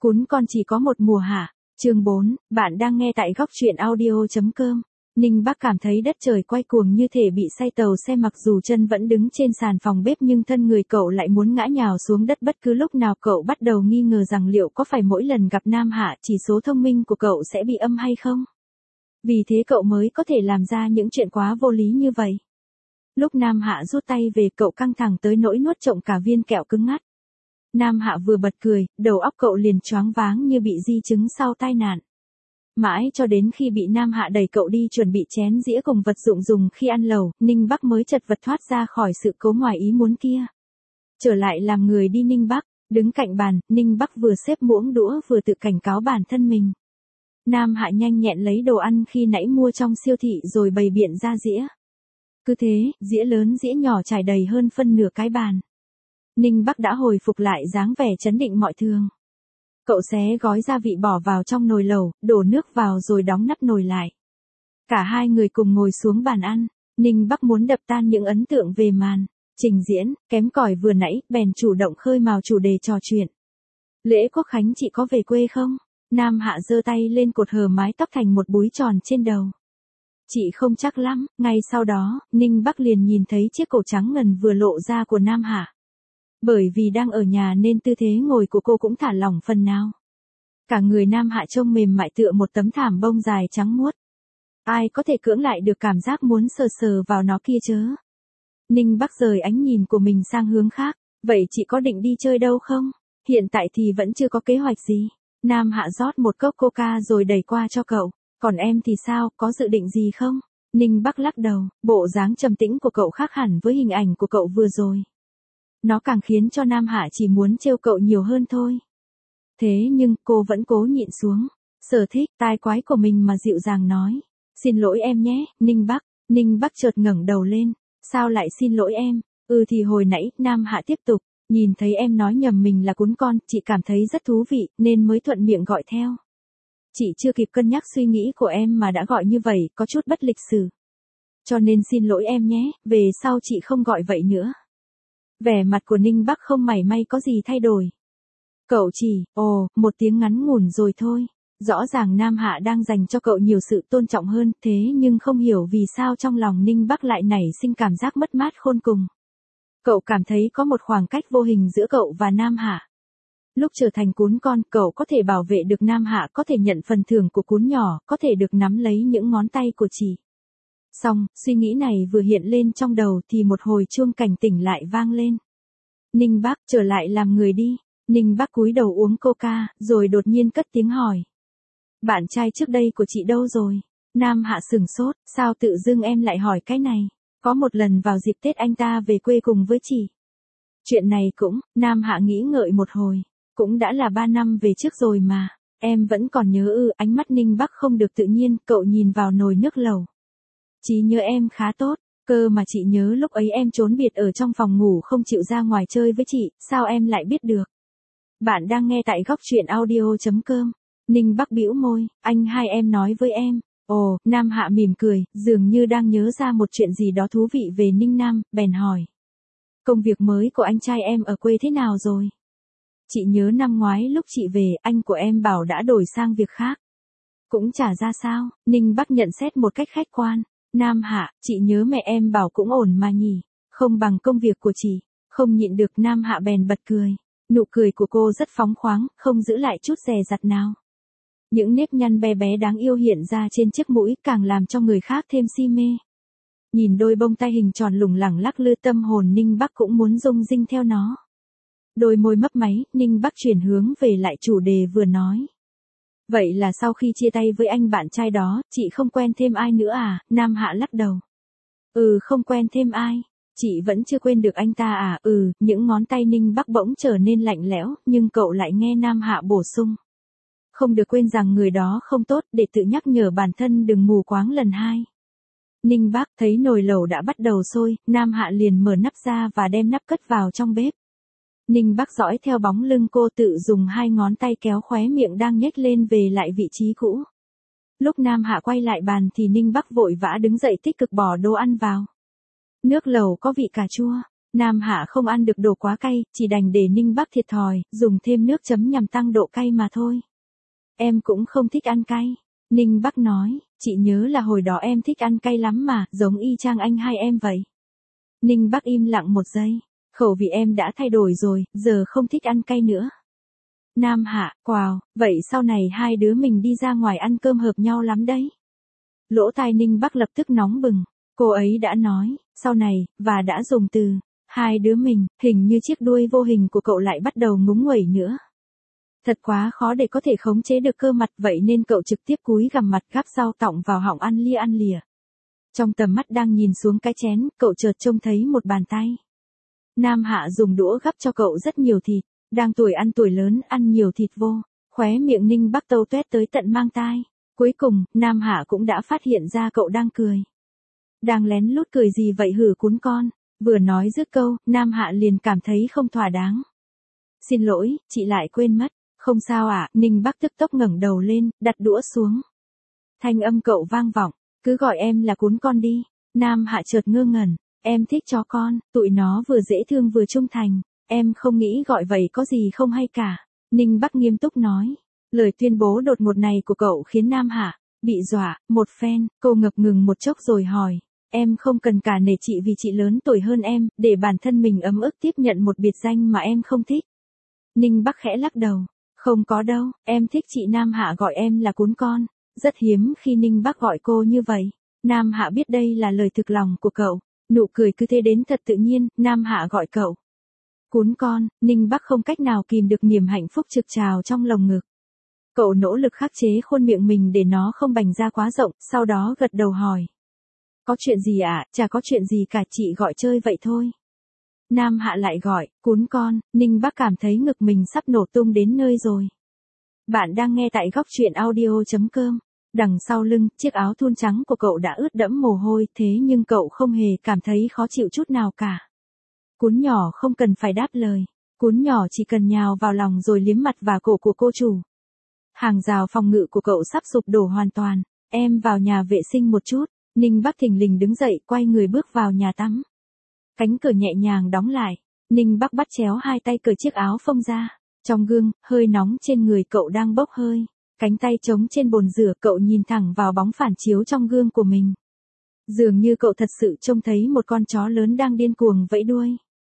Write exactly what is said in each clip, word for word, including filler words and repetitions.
Cún con chỉ có một mùa hả? Chương bốn, bạn đang nghe tại góc truyện audio.com. Ninh Bắc cảm thấy đất trời quay cuồng như thể bị say tàu xe, mặc dù chân vẫn đứng trên sàn phòng bếp nhưng thân người cậu lại muốn ngã nhào xuống đất bất cứ lúc nào. Cậu bắt đầu nghi ngờ rằng liệu có phải mỗi lần gặp Nam Hạ chỉ số thông minh của cậu sẽ bị âm hay không? Vì thế cậu mới có thể làm ra những chuyện quá vô lý như vậy. Lúc Nam Hạ rút tay về, cậu căng thẳng tới nỗi nuốt trộm cả viên kẹo cứng ngắt. Nam Hạ vừa bật cười, đầu óc cậu liền choáng váng như bị di chứng sau tai nạn. Mãi cho đến khi bị Nam Hạ đẩy cậu đi chuẩn bị chén dĩa cùng vật dụng dùng khi ăn lẩu, Ninh Bắc mới chật vật thoát ra khỏi sự cố ngoài ý muốn kia. Trở lại làm người đi. Ninh Bắc đứng cạnh bàn, Ninh Bắc vừa xếp muỗng đũa vừa tự cảnh cáo bản thân mình. Nam Hạ nhanh nhẹn lấy đồ ăn khi nãy mua trong siêu thị rồi bày biện ra dĩa. Cứ thế, dĩa lớn dĩa nhỏ trải đầy hơn phân nửa cái bàn. Ninh Bắc đã hồi phục lại dáng vẻ trấn định mọi thường. Cậu xé gói gia vị bỏ vào trong nồi lẩu, đổ nước vào rồi đóng nắp nồi lại. Cả hai người cùng ngồi xuống bàn ăn. Ninh Bắc muốn đập tan những ấn tượng về màn trình diễn kém cỏi vừa nãy, bèn chủ động khơi mào chủ đề trò chuyện. Lễ Quốc Khánh chị có về quê không? Nam Hạ giơ tay lên cột hờ mái tóc thành một búi tròn trên đầu. Chị không chắc lắm. Ngay sau đó, Ninh Bắc liền nhìn thấy chiếc cổ trắng ngần vừa lộ ra của Nam Hạ. Bởi vì đang ở nhà nên tư thế ngồi của cô cũng thả lỏng phần nào. Cả người Nam Hạ trông mềm mại tựa một tấm thảm bông dài trắng muốt. Ai có thể cưỡng lại được cảm giác muốn sờ sờ vào nó kia chớ. Ninh Bắc rời ánh nhìn của mình sang hướng khác. Vậy chị có định đi chơi đâu không? Hiện tại thì vẫn chưa có kế hoạch gì. Nam Hạ rót một cốc coca rồi đẩy qua cho cậu. Còn em thì sao, có dự định gì không? Ninh Bắc lắc đầu, bộ dáng trầm tĩnh của cậu khác hẳn với hình ảnh của cậu vừa rồi. Nó càng khiến cho Nam Hạ chỉ muốn trêu cậu nhiều hơn thôi. Thế nhưng cô vẫn cố nhịn xuống. Sở Thích tai quái của mình mà dịu dàng nói. Xin lỗi em nhé, Ninh Bắc. Ninh Bắc chợt ngẩng đầu lên. Sao lại xin lỗi em? Ừ thì hồi nãy, Nam Hạ tiếp tục. Nhìn thấy em nói nhầm mình là cún con, chị cảm thấy rất thú vị, nên mới thuận miệng gọi theo. Chị chưa kịp cân nhắc suy nghĩ của em mà đã gọi như vậy, có chút bất lịch sự. Cho nên xin lỗi em nhé, về sau chị không gọi vậy nữa. Vẻ mặt của Ninh Bắc không mảy may có gì thay đổi. Cậu chỉ, ồ, một tiếng ngắn ngủn rồi thôi. Rõ ràng Nam Hạ đang dành cho cậu nhiều sự tôn trọng hơn, thế nhưng không hiểu vì sao trong lòng Ninh Bắc lại nảy sinh cảm giác mất mát khôn cùng. Cậu cảm thấy có một khoảng cách vô hình giữa cậu và Nam Hạ. Lúc trở thành cún con, cậu có thể bảo vệ được Nam Hạ, có thể nhận phần thưởng của cún nhỏ, có thể được nắm lấy những ngón tay của chị. Xong, suy nghĩ này vừa hiện lên trong đầu thì một hồi chuông cảnh tỉnh lại vang lên. Ninh Bắc, trở lại làm người đi. Ninh Bắc cúi đầu uống coca, rồi đột nhiên cất tiếng hỏi. Bạn trai trước đây của chị đâu rồi? Nam Hạ sửng sốt, sao tự dưng em lại hỏi cái này? Có một lần vào dịp Tết anh ta về quê cùng với chị. Chuyện này cũng, Nam Hạ nghĩ ngợi một hồi. Cũng đã là ba năm về trước rồi mà. Em vẫn còn nhớ ư? Ánh mắt Ninh Bắc không được tự nhiên, cậu nhìn vào nồi nước lẩu. Trí nhớ em khá tốt, cơ mà chị nhớ lúc ấy em trốn biệt ở trong phòng ngủ không chịu ra ngoài chơi với chị, sao em lại biết được? Bạn đang nghe tại góc truyện audio.com. Ninh Bắc bĩu môi, anh hai em nói với em. Ồ, Nam Hạ mỉm cười, dường như đang nhớ ra một chuyện gì đó thú vị về Ninh Nam, bèn hỏi. Công việc mới của anh trai em ở quê thế nào rồi? Chị nhớ năm ngoái lúc chị về, anh của em bảo đã đổi sang việc khác. Cũng chả ra sao, Ninh Bắc nhận xét một cách khách quan. Nam Hạ, chị nhớ mẹ em bảo cũng ổn mà nhỉ, không bằng công việc của chị. Không nhịn được Nam Hạ bèn bật cười. Nụ cười của cô rất phóng khoáng, không giữ lại chút dè dặt nào. Những nếp nhăn bé bé đáng yêu hiện ra trên chiếc mũi càng làm cho người khác thêm si mê. Nhìn đôi bông tai hình tròn lủng lẳng lắc lư, tâm hồn Ninh Bắc cũng muốn rung rinh theo nó. Đôi môi mấp máy, Ninh Bắc chuyển hướng về lại chủ đề vừa nói. Vậy là sau khi chia tay với anh bạn trai đó, chị không quen thêm ai nữa à? Nam Hạ lắc đầu. Ừ, không quen thêm ai. Chị vẫn chưa quên được anh ta à? Ừ, những ngón tay Ninh Bắc bỗng trở nên lạnh lẽo, nhưng cậu lại nghe Nam Hạ bổ sung. Không được quên rằng người đó không tốt, để tự nhắc nhở bản thân đừng mù quáng lần hai. Ninh Bắc thấy nồi lẩu đã bắt đầu sôi, Nam Hạ liền mở nắp ra và đem nắp cất vào trong bếp. Ninh Bắc dõi theo bóng lưng cô, tự dùng hai ngón tay kéo khóe miệng đang nhếch lên về lại vị trí cũ. Lúc Nam Hạ quay lại bàn thì Ninh Bắc vội vã đứng dậy tích cực bỏ đồ ăn vào. Nước lẩu có vị cà chua. Nam Hạ không ăn được đồ quá cay, chỉ đành để Ninh Bắc thiệt thòi, dùng thêm nước chấm nhằm tăng độ cay mà thôi. Em cũng không thích ăn cay. Ninh Bắc nói, chị nhớ là hồi đó em thích ăn cay lắm mà, giống y chang anh hai em vậy. Ninh Bắc im lặng một giây, khẩu vị em đã thay đổi rồi, giờ không thích ăn cay nữa. Nam Hạ, wow, vậy sau này hai đứa mình đi ra ngoài ăn cơm hợp nhau lắm đấy. Lỗ tai Ninh Bắc lập tức nóng bừng, cô ấy đã nói, sau này, và đã dùng từ, hai đứa mình, hình như chiếc đuôi vô hình của cậu lại bắt đầu ngúng nguẩy nữa. Thật quá khó để có thể khống chế được cơ mặt, vậy nên cậu trực tiếp cúi gằm mặt gắp rau tọng vào họng ăn lia ăn lìa. Trong tầm mắt đang nhìn xuống cái chén, cậu chợt trông thấy một bàn tay. Nam Hạ dùng đũa gắp cho cậu rất nhiều thịt, đang tuổi ăn tuổi lớn ăn nhiều thịt vô, khóe miệng Ninh Bắc tâu tuét tới tận mang tai. Cuối cùng, Nam Hạ cũng đã phát hiện ra cậu đang cười. Đang lén lút cười gì vậy hử cún con, vừa nói dứt câu, Nam Hạ liền cảm thấy không thỏa đáng. Xin lỗi, chị lại quên mất. Không sao ạ, à? Ninh Bắc tức tốc ngẩng đầu lên, đặt đũa xuống. Thanh âm cậu vang vọng, cứ gọi em là cún con đi. Nam Hạ chợt ngơ ngẩn, em thích chó con, tụi nó vừa dễ thương vừa trung thành, em không nghĩ gọi vậy có gì không hay cả. Ninh Bắc nghiêm túc nói, lời tuyên bố đột ngột này của cậu khiến Nam Hạ bị dọa, một phen, cô ngập ngừng một chốc rồi hỏi, em không cần cả nể chị vì chị lớn tuổi hơn em, để bản thân mình ấm ức tiếp nhận một biệt danh mà em không thích. Ninh Bắc khẽ lắc đầu. Không có đâu, em thích chị Nam Hạ gọi em là cún con, rất hiếm khi Ninh Bắc gọi cô như vậy. Nam Hạ biết đây là lời thực lòng của cậu, nụ cười cứ thế đến thật tự nhiên, Nam Hạ gọi cậu cún con, Ninh Bắc không cách nào kìm được niềm hạnh phúc trực trào trong lồng ngực. Cậu nỗ lực khắc chế khuôn miệng mình để nó không bành ra quá rộng, sau đó gật đầu hỏi. Có chuyện gì ạ, à? Chả có chuyện gì cả, chị gọi chơi vậy thôi. Nam Hạ lại gọi, cún con, Ninh Bắc cảm thấy ngực mình sắp nổ tung đến nơi rồi. Bạn đang nghe tại góc truyện audio.com. Đằng sau lưng, chiếc áo thun trắng của cậu đã ướt đẫm mồ hôi, thế nhưng cậu không hề cảm thấy khó chịu chút nào cả. Cún nhỏ không cần phải đáp lời, cún nhỏ chỉ cần nhào vào lòng rồi liếm mặt và cổ của cô chủ. Hàng rào phòng ngự của cậu sắp sụp đổ hoàn toàn, em vào nhà vệ sinh một chút. Ninh Bắc thình lình đứng dậy, quay người bước vào nhà tắm. Cánh cửa nhẹ nhàng đóng lại, Ninh Bắc bắt chéo hai tay cởi chiếc áo phông ra. Trong gương, hơi nóng trên người cậu đang bốc hơi. Cánh tay trống trên bồn rửa, cậu nhìn thẳng vào bóng phản chiếu trong gương của mình. Dường như cậu thật sự trông thấy một con chó lớn đang điên cuồng vẫy đuôi.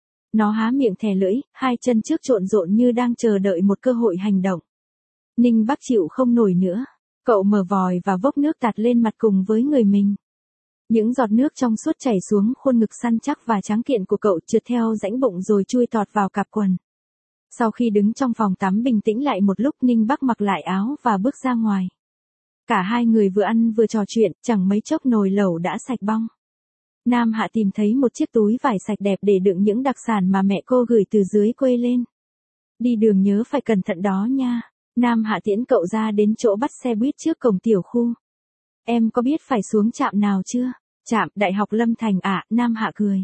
Nó há miệng thè lưỡi, hai chân trước trộn rộn như đang chờ đợi một cơ hội hành động. Ninh Bắc chịu không nổi nữa. Cậu mở vòi và vốc nước tạt lên mặt cùng với người mình. Những giọt nước trong suốt chảy xuống khuôn ngực săn chắc và trắng kiện của cậu, trượt theo rãnh bụng rồi chui tọt vào cạp quần. Sau khi đứng trong phòng tắm bình tĩnh lại một lúc, Ninh Bắc mặc lại áo và bước ra ngoài. Cả hai người vừa ăn vừa trò chuyện, chẳng mấy chốc nồi lẩu đã sạch bong. Nam Hạ tìm thấy một chiếc túi vải sạch đẹp để đựng những đặc sản mà mẹ cô gửi từ dưới quê lên. Đi đường nhớ phải cẩn thận đó nha. Nam Hạ tiễn cậu ra đến chỗ bắt xe buýt trước cổng tiểu khu. Em có biết phải xuống trạm nào chưa? Trạm Đại học Lâm Thành ạ, à, Nam Hạ cười.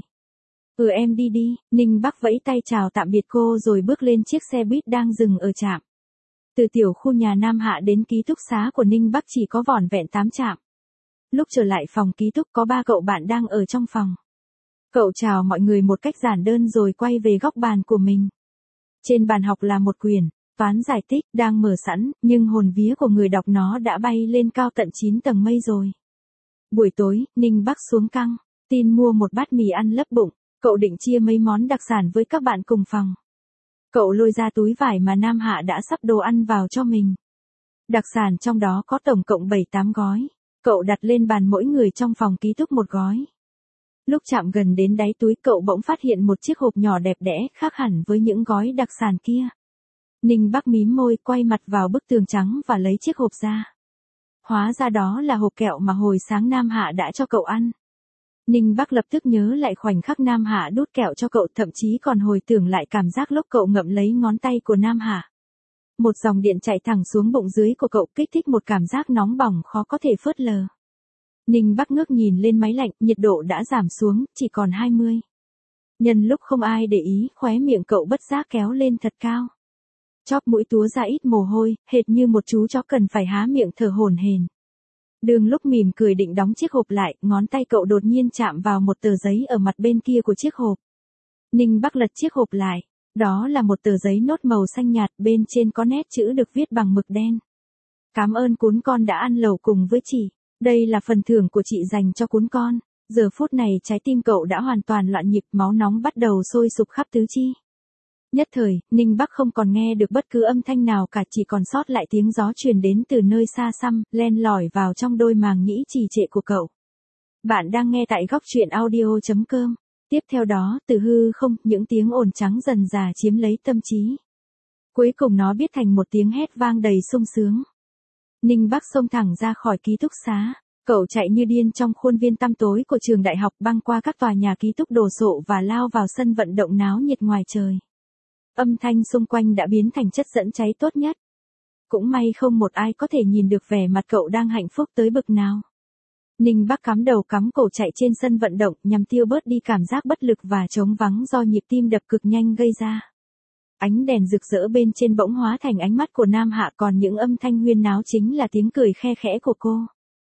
Ừ em đi đi, Ninh Bắc vẫy tay chào tạm biệt cô rồi bước lên chiếc xe buýt đang dừng ở trạm. Từ tiểu khu nhà Nam Hạ đến ký túc xá của Ninh Bắc chỉ có vỏn vẹn tám trạm. Lúc trở lại phòng ký túc có ba cậu bạn đang ở trong phòng. Cậu chào mọi người một cách giản đơn rồi quay về góc bàn của mình. Trên bàn học là một quyển toán giải tích đang mở sẵn, nhưng hồn vía của người đọc nó đã bay lên cao tận chín tầng mây rồi. Buổi tối, Ninh Bắc xuống căng, tin mua một bát mì ăn lấp bụng, cậu định chia mấy món đặc sản với các bạn cùng phòng. Cậu lôi ra túi vải mà Nam Hạ đã sắp đồ ăn vào cho mình. Đặc sản trong đó có tổng cộng bảy tám gói, cậu đặt lên bàn mỗi người trong phòng ký túc một gói. Lúc chạm gần đến đáy túi cậu bỗng phát hiện một chiếc hộp nhỏ đẹp đẽ khác hẳn với những gói đặc sản kia. Ninh Bắc mím môi quay mặt vào bức tường trắng và lấy chiếc hộp ra. Hóa ra đó là hộp kẹo mà hồi sáng Nam Hạ đã cho cậu ăn. Ninh Bắc lập tức nhớ lại khoảnh khắc Nam Hạ đút kẹo cho cậu, thậm chí còn hồi tưởng lại cảm giác lúc cậu ngậm lấy ngón tay của Nam Hạ. Một dòng điện chạy thẳng xuống bụng dưới của cậu, kích thích một cảm giác nóng bỏng khó có thể phớt lờ. Ninh Bắc ngước nhìn lên máy lạnh, nhiệt độ đã giảm xuống, chỉ còn hai mươi. Nhân lúc không ai để ý, khóe miệng cậu bất giác kéo lên thật cao. Chóp mũi túa ra ít mồ hôi, hệt như một chú chó cần phải há miệng thở hổn hển. Đường lúc mỉm cười định đóng chiếc hộp lại, ngón tay cậu đột nhiên chạm vào một tờ giấy ở mặt bên kia của chiếc hộp. Ninh Bắc lật chiếc hộp lại. Đó là một tờ giấy nốt màu xanh nhạt, bên trên có nét chữ được viết bằng mực đen. Cảm ơn cún con đã ăn lẩu cùng với chị. Đây là phần thưởng của chị dành cho cún con. Giờ phút này trái tim cậu đã hoàn toàn loạn nhịp, máu nóng bắt đầu sôi sục khắp tứ chi. Nhất thời, Ninh Bắc không còn nghe được bất cứ âm thanh nào cả, chỉ còn sót lại tiếng gió truyền đến từ nơi xa xăm, len lỏi vào trong đôi màng nhĩ trì trệ của cậu. Bạn đang nghe tại góc truyện audio chấm com. Tiếp theo đó, từ hư không, những tiếng ồn trắng dần dà chiếm lấy tâm trí. Cuối cùng nó biết thành một tiếng hét vang đầy sung sướng. Ninh Bắc xông thẳng ra khỏi ký túc xá. Cậu chạy như điên trong khuôn viên tăm tối của trường đại học, băng qua các tòa nhà ký túc đồ sộ và lao vào sân vận động náo nhiệt ngoài trời. Âm thanh xung quanh đã biến thành chất dẫn cháy tốt nhất. Cũng may không một ai có thể nhìn được vẻ mặt cậu đang hạnh phúc tới bực nào. Ninh Bắc cắm đầu cắm cổ chạy trên sân vận động nhằm tiêu bớt đi cảm giác bất lực và trống vắng do nhịp tim đập cực nhanh gây ra. Ánh đèn rực rỡ bên trên bỗng hóa thành ánh mắt của Nam Hạ, còn những âm thanh huyên náo chính là tiếng cười khe khẽ của cô.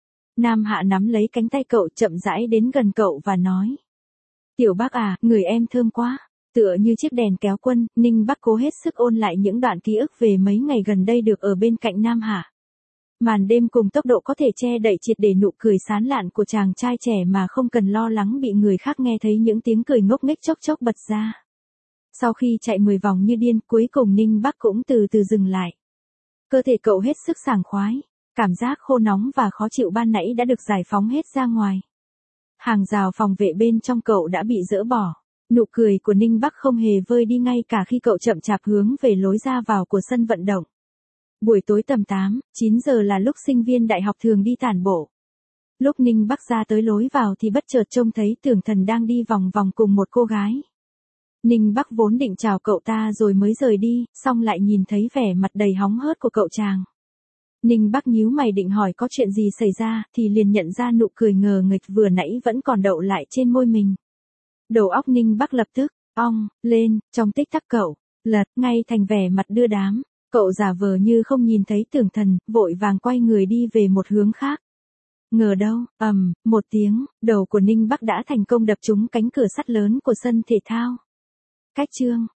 Nam Hạ nắm lấy cánh tay cậu, chậm rãi đến gần cậu và nói. Tiểu Bắc à, người em thơm quá. Tựa như chiếc đèn kéo quân, Ninh Bắc cố hết sức ôn lại những đoạn ký ức về mấy ngày gần đây được ở bên cạnh Nam Hạ. Màn đêm cùng tốc độ có thể che đậy triệt để nụ cười sán lạn của chàng trai trẻ mà không cần lo lắng bị người khác nghe thấy những tiếng cười ngốc nghếch chốc chốc bật ra. Sau khi chạy mười vòng như điên, cuối cùng Ninh Bắc cũng từ từ dừng lại. Cơ thể cậu hết sức sảng khoái. Cảm giác khô nóng và khó chịu ban nãy đã được giải phóng hết ra ngoài. Hàng rào phòng vệ bên trong cậu đã bị dỡ bỏ. Nụ cười của Ninh Bắc không hề vơi đi ngay cả khi cậu chậm chạp hướng về lối ra vào của sân vận động. Buổi tối tầm tám, chín giờ là lúc sinh viên đại học thường đi tản bộ. Lúc Ninh Bắc ra tới lối vào thì bất chợt trông thấy Tưởng Thần đang đi vòng vòng cùng một cô gái. Ninh Bắc vốn định chào cậu ta rồi mới rời đi, xong lại nhìn thấy vẻ mặt đầy hóng hớt của cậu chàng. Ninh Bắc nhíu mày định hỏi có chuyện gì xảy ra, thì liền nhận ra nụ cười ngờ nghịch vừa nãy vẫn còn đậu lại trên môi mình. Đầu óc Ninh Bắc lập tức, ong, lên, trong tích tắc cậu, lật, ngay thành vẻ mặt đưa đám. Cậu giả vờ như không nhìn thấy Tưởng Thần, vội vàng quay người đi về một hướng khác. Ngờ đâu, ầm, một tiếng, đầu của Ninh Bắc đã thành công đập trúng cánh cửa sắt lớn của sân thể thao. Cách chương.